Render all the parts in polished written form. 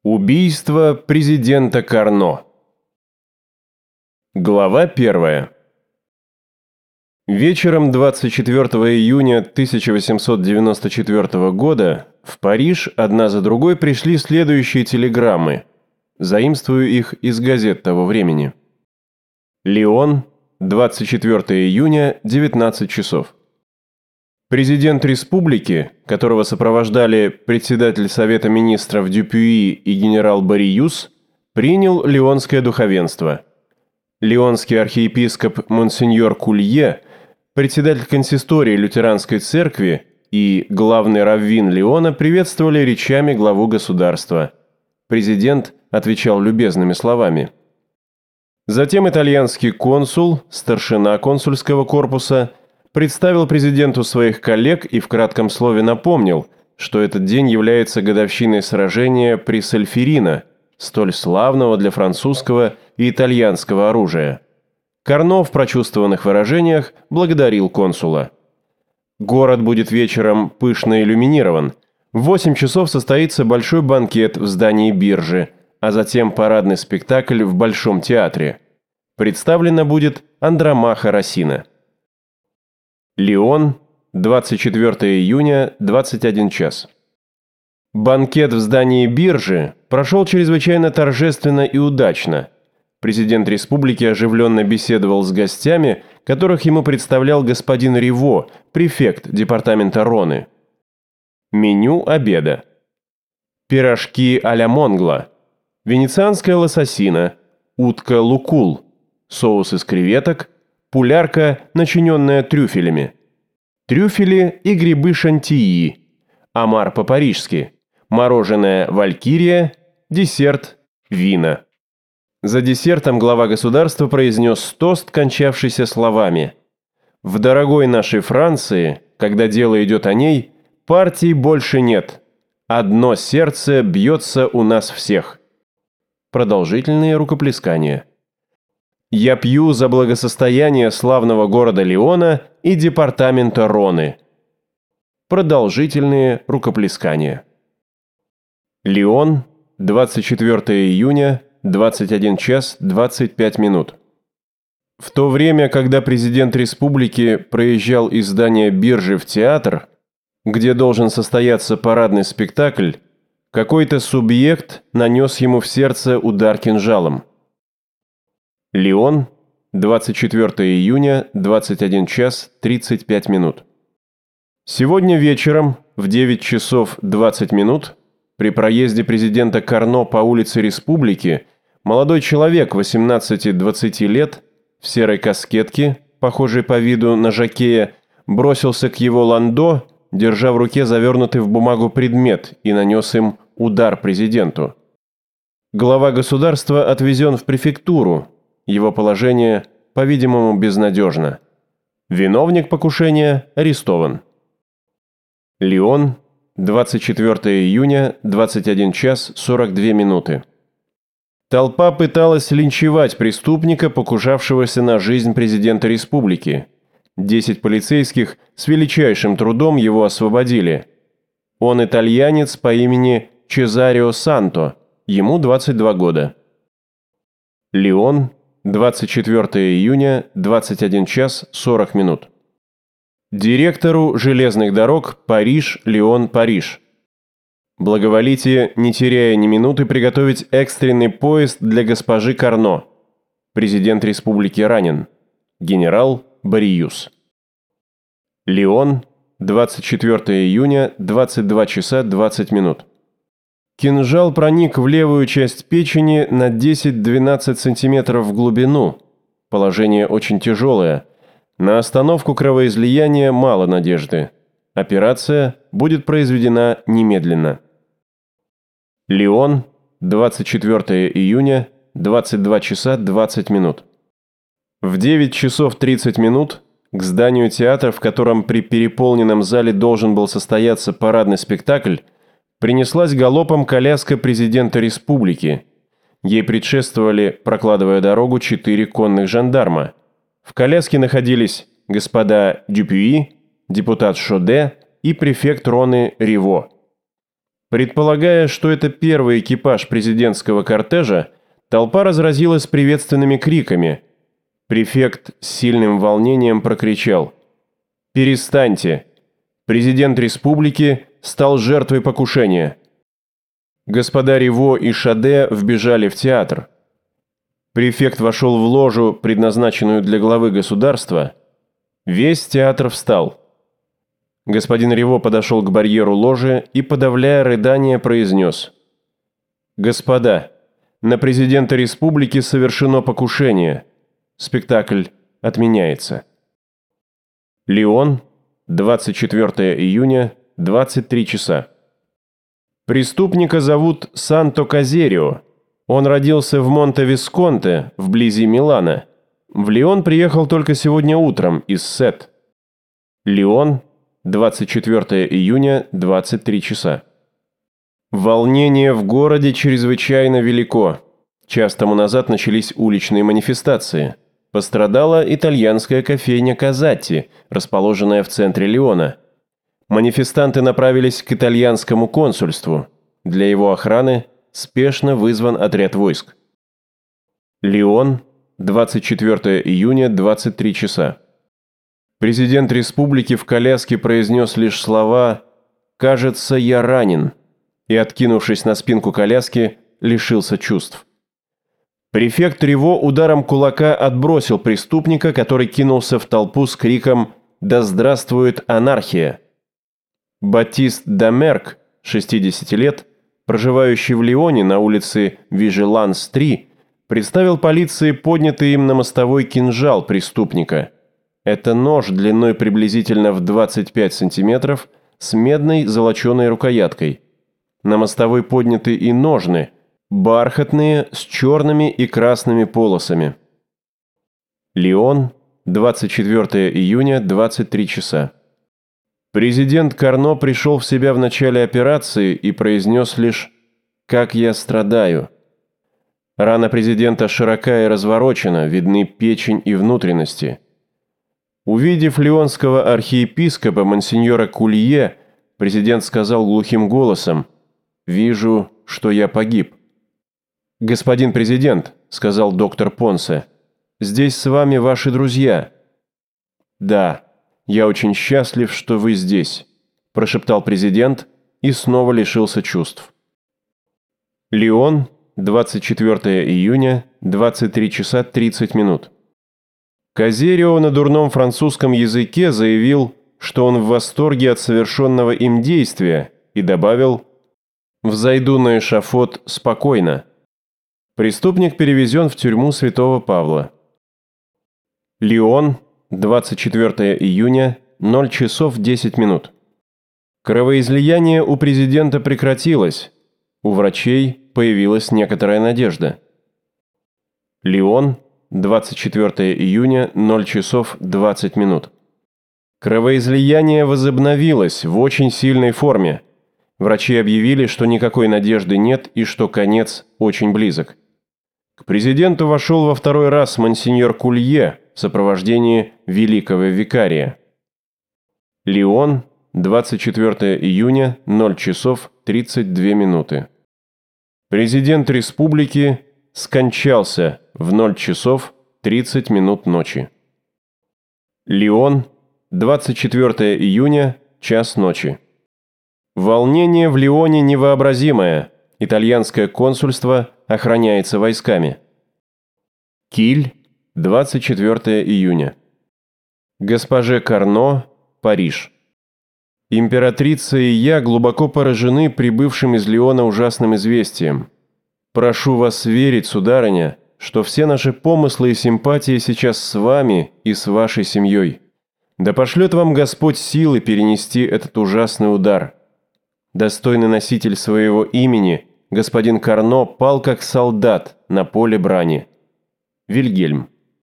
Убийство президента Карно. Глава 1. Вечером 24 июня 1894 года в Париж одна за другой пришли следующие телеграммы. Заимствую их из газет того времени. Лион, 24 июня, 19 часов. Президент республики, которого сопровождали председатель Совета министров Дюпюи и генерал Бариюс, принял лионское духовенство. Лионский архиепископ Монсеньор Кулье, председатель консистории лютеранской церкви и главный раввин Лиона приветствовали речами главу государства. Президент отвечал любезными словами. Затем итальянский консул, старшина консульского корпуса, представил президенту своих коллег и в кратком слове напомнил, что этот день является годовщиной сражения при Сальферино, столь славного для французского и итальянского оружия. Карно в прочувствованных выражениях благодарил консула. Город будет вечером пышно иллюминирован. В 8 часов состоится большой банкет в здании биржи, а затем парадный спектакль в Большом театре. Представлена будет Андромаха Россина. Лион, 24 июня, 21 час. Банкет в здании биржи прошел чрезвычайно торжественно и удачно. Президент республики оживленно беседовал с гостями, которых ему представлял господин Риво, префект департамента Роны. Меню обеда. Пирожки а-ля Монгла, венецианская лососина, утка лукул, соус из креветок, пулярка, начиненная трюфелями, трюфели и грибы шантии, омар по-парижски, мороженое валькирия, десерт, вина. За десертом глава государства произнес тост, кончавшийся словами: «В дорогой нашей Франции, когда дело идет о ней, партий больше нет. Одно сердце бьется у нас всех». Продолжительные рукоплескания. «Я пью за благосостояние славного города Лиона и департамента Роны». Продолжительные рукоплескания. Лион, 24 июня, 21 час 25 минут. В то время, когда президент республики проезжал из здания биржи в театр, где должен состояться парадный спектакль, какой-то субъект нанес ему в сердце удар кинжалом. Лион, 24 июня, 21 час 35 минут. Сегодня вечером в 9 часов 20 минут при проезде президента Карно по улице Республики молодой человек 18-20 лет в серой каскетке, похожей по виду на жокея, бросился к его ландо, держа в руке завернутый в бумагу предмет, и нанес им удар президенту. Глава государства отвезен в префектуру. Его положение, по-видимому, безнадежно. Виновник покушения арестован. Лион, 24 июня, 21 час 42 минуты. Толпа пыталась линчевать преступника, покушавшегося на жизнь президента республики. 10 полицейских с величайшим трудом его освободили. Он итальянец по имени Чезарио Санто, ему 22 года. Лион, 24 июня, 21 час 40 минут. Директору железных дорог Париж-Лион-Париж. Благоволите, не теряя ни минуты, приготовить экстренный поезд для госпожи Карно. Президент республики ранен. Генерал Бариюс. Лион, 24 июня, 22 часа 20 минут. Кинжал проник в левую часть печени на 10-12 сантиметров в глубину. Положение очень тяжелое. На остановку кровоизлияния мало надежды. Операция будет произведена немедленно. Лион, 24 июня, 22 часа 20 минут. В 9 часов 30 минут к зданию театра, в котором при переполненном зале должен был состояться парадный спектакль, принеслась галопом коляска президента республики. Ей предшествовали, прокладывая дорогу, 4 конных жандарма. В коляске находились господа Дюпюи, депутат Шоде и префект Роны Риво. Предполагая, что это первый экипаж президентского кортежа, толпа разразилась приветственными криками. Префект с сильным волнением прокричал: «Перестаньте! Президент республики стал жертвой покушения!» Господа Риво и Шаде вбежали в театр. Префект вошел в ложу, предназначенную для главы государства. Весь театр встал. Господин Риво подошел к барьеру ложи и, подавляя рыдания, произнес: «Господа, на президента республики совершено покушение. Спектакль отменяется». Лион, 24 июня, 23 часа. Преступника зовут Санто Казерио. Он родился в Монте-Висконте, вблизи Милана. В Лион приехал только сегодня утром из Сет. Лион, 24 июня, 23 часа. Волнение в городе чрезвычайно велико. Час тому назад начались уличные манифестации. Пострадала итальянская кофейня «Казатти», расположенная в центре Лиона. Манифестанты направились к итальянскому консульству. Для его охраны спешно вызван отряд войск. Лион, 24 июня, 23 часа. Президент республики в коляске произнес лишь слова «Кажется, я ранен», и, откинувшись на спинку коляски, лишился чувств. Префект Риво ударом кулака отбросил преступника, который кинулся в толпу с криком «Да здравствует анархия!». Батист Дамерк, 60 лет, проживающий в Лионе на улице Вижеланс-3, представил полиции поднятый им на мостовой кинжал преступника. Это нож длиной приблизительно в 25 сантиметров с медной золоченой рукояткой. На мостовой подняты и ножны, бархатные, с черными и красными полосами. Лион, 24 июня, 23 часа. Президент Карно пришел в себя в начале операции и произнес лишь «Как я страдаю». Рана президента широка и разворочена, видны печень и внутренности. Увидев лионского архиепископа монсеньора Кулье, президент сказал глухим голосом: «Вижу, что я погиб». «Господин президент», — сказал доктор Понсе, — «здесь с вами ваши друзья». «Да, я очень счастлив, что вы здесь», — прошептал президент и снова лишился чувств. Лион, 24 июня, 23 часа 30 минут. Казерио на дурном французском языке заявил, что он в восторге от совершенного им действия, и добавил: «Взойду на эшафот спокойно». Преступник перевезен в тюрьму Святого Павла. Лион, 24 июня, 0 часов 10 минут. Кровоизлияние у президента прекратилось. У врачей появилась некоторая надежда. Лион, 24 июня, 0 часов 20 минут. Кровоизлияние возобновилось в очень сильной форме. Врачи объявили, что никакой надежды нет и что конец очень близок. К президенту вошел во второй раз монсеньор Кулье в сопровождении великого викария. Лион, 24 июня, 0 часов 32 минуты. Президент республики скончался в 0 часов 30 минут ночи. Лион, 24 июня, час ночи. Волнение в Лионе невообразимое. Итальянское консульство охраняется войсками. Киль, 24 июня. Госпоже Карно, Париж. Императрица и я глубоко поражены прибывшим из Лиона ужасным известием. Прошу вас верить, сударыня, что все наши помыслы и симпатии сейчас с вами и с вашей семьей. Да пошлет вам Господь силы перенести этот ужасный удар. Достойный носитель своего имени, господин Карно пал как солдат на поле брани. Вильгельм.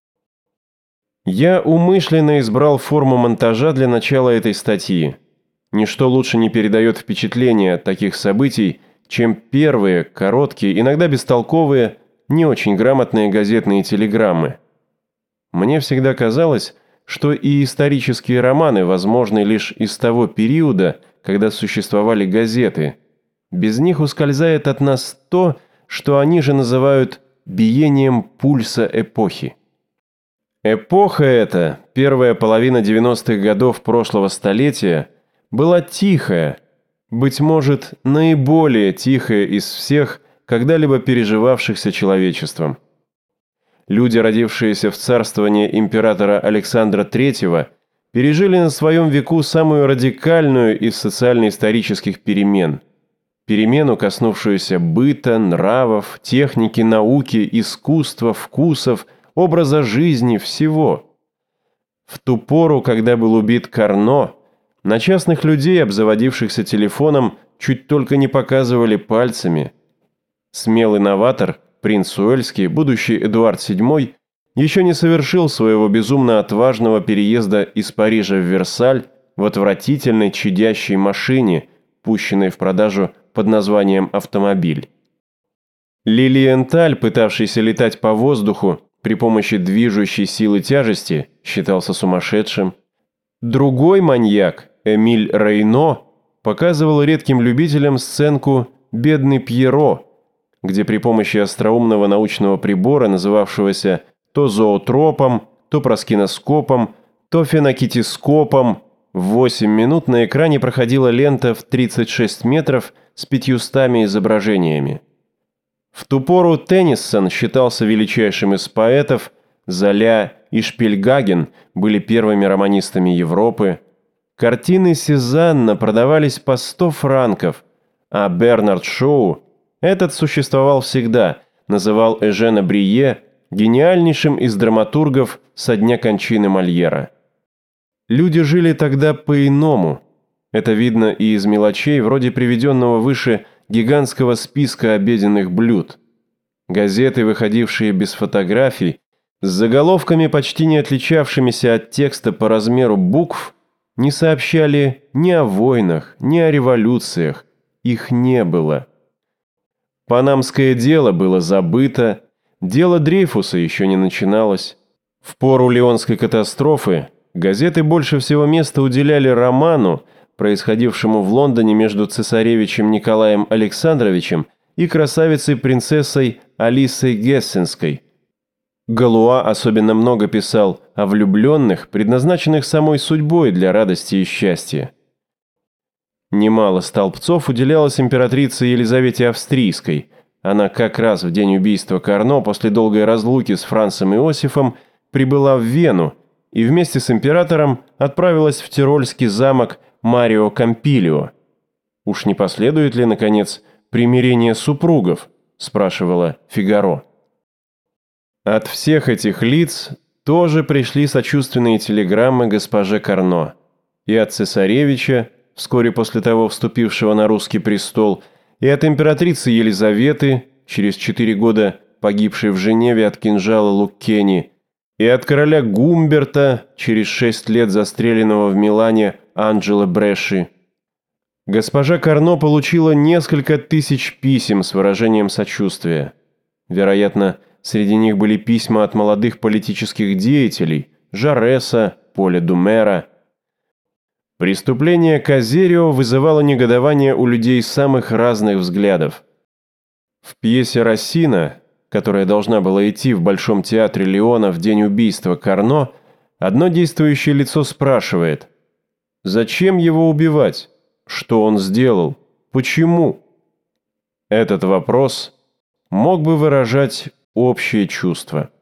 Я умышленно избрал форму монтажа для начала этой статьи. Ничто лучше не передает впечатление от таких событий, чем первые, короткие, иногда бестолковые, не очень грамотные газетные телеграммы. Мне всегда казалось, что и исторические романы возможны лишь из того периода, когда существовали газеты, Без них ускользает от нас то, что они же называют биением пульса эпохи. Эпоха эта, первая половина 90-х годов прошлого столетия, была тихая, быть может, наиболее тихая из всех, когда-либо переживавшихся человечеством. Люди, родившиеся в царствование императора Александра III, пережили на своем веку самую радикальную из социально-исторических перемен. Перемену, коснувшуюся быта, нравов, техники, науки, искусства, вкусов, образа жизни, всего. В ту пору, когда был убит Карно, на частных людей, обзаводившихся телефоном, чуть только не показывали пальцами. Смелый новатор, принц Уэльский, будущий Эдуард VII, еще не совершил своего безумно отважного переезда из Парижа в Версаль в отвратительной чадящей машине, пущенной в продажу под названием «Автомобиль». Лилиенталь, пытавшийся летать по воздуху при помощи движущей силы тяжести, считался сумасшедшим. Другой маньяк, Эмиль Рейно, показывал редким любителям сценку «Бедный Пьеро», где при помощи остроумного научного прибора, называвшегося то зоотропом, то проскиноскопом, то фенокитископом, в 8 минут на экране проходила лента в 36 метров с 500 изображениями. В ту пору Теннисон считался величайшим из поэтов, Золя и Шпильгаген были первыми романистами Европы, картины Сезанна продавались по 100 франков, а Бернард Шоу, этот существовал всегда, называл Эжена Брие гениальнейшим из драматургов со дня кончины Мольера. Люди жили тогда по-иному. Это видно и из мелочей, вроде приведенного выше гигантского списка обеденных блюд. Газеты, выходившие без фотографий, с заголовками, почти не отличавшимися от текста по размеру букв, не сообщали ни о войнах, ни о революциях. Их не было. Панамское дело было забыто, дело Дрейфуса еще не начиналось. В пору Лионской катастрофы газеты больше всего места уделяли роману, происходившему в Лондоне между цесаревичем Николаем Александровичем и красавицей-принцессой Алисой Гессенской. Галуа особенно много писал о влюбленных, предназначенных самой судьбой для радости и счастья. Немало столбцов уделялось императрице Елизавете Австрийской. Она как раз в день убийства Карно после долгой разлуки с Францем Иосифом прибыла в Вену и вместе с императором отправилась в Тирольский замок Марио Кампилио. «Уж не последует ли, наконец, примирение супругов?» – спрашивала Фигаро. От всех этих лиц тоже пришли сочувственные телеграммы госпоже Карно. И от цесаревича, вскоре после того вступившего на русский престол, и от императрицы Елизаветы, через 4 года погибшей в Женеве от кинжала Луккени, и от короля Гумберта, через 6 лет застреленного в Милане Анджело Бреши. Госпожа Карно получила несколько тысяч писем с выражением сочувствия. Вероятно, среди них были письма от молодых политических деятелей Жареса, Поля Думера. Преступление Козерио вызывало негодование у людей самых разных взглядов. В пьесе Рассина, которая должна была идти в Большом театре Лиона в день убийства Карно, одно действующее лицо спрашивает: «Зачем его убивать? Что он сделал? Почему?» Этот вопрос мог бы выражать общее чувство.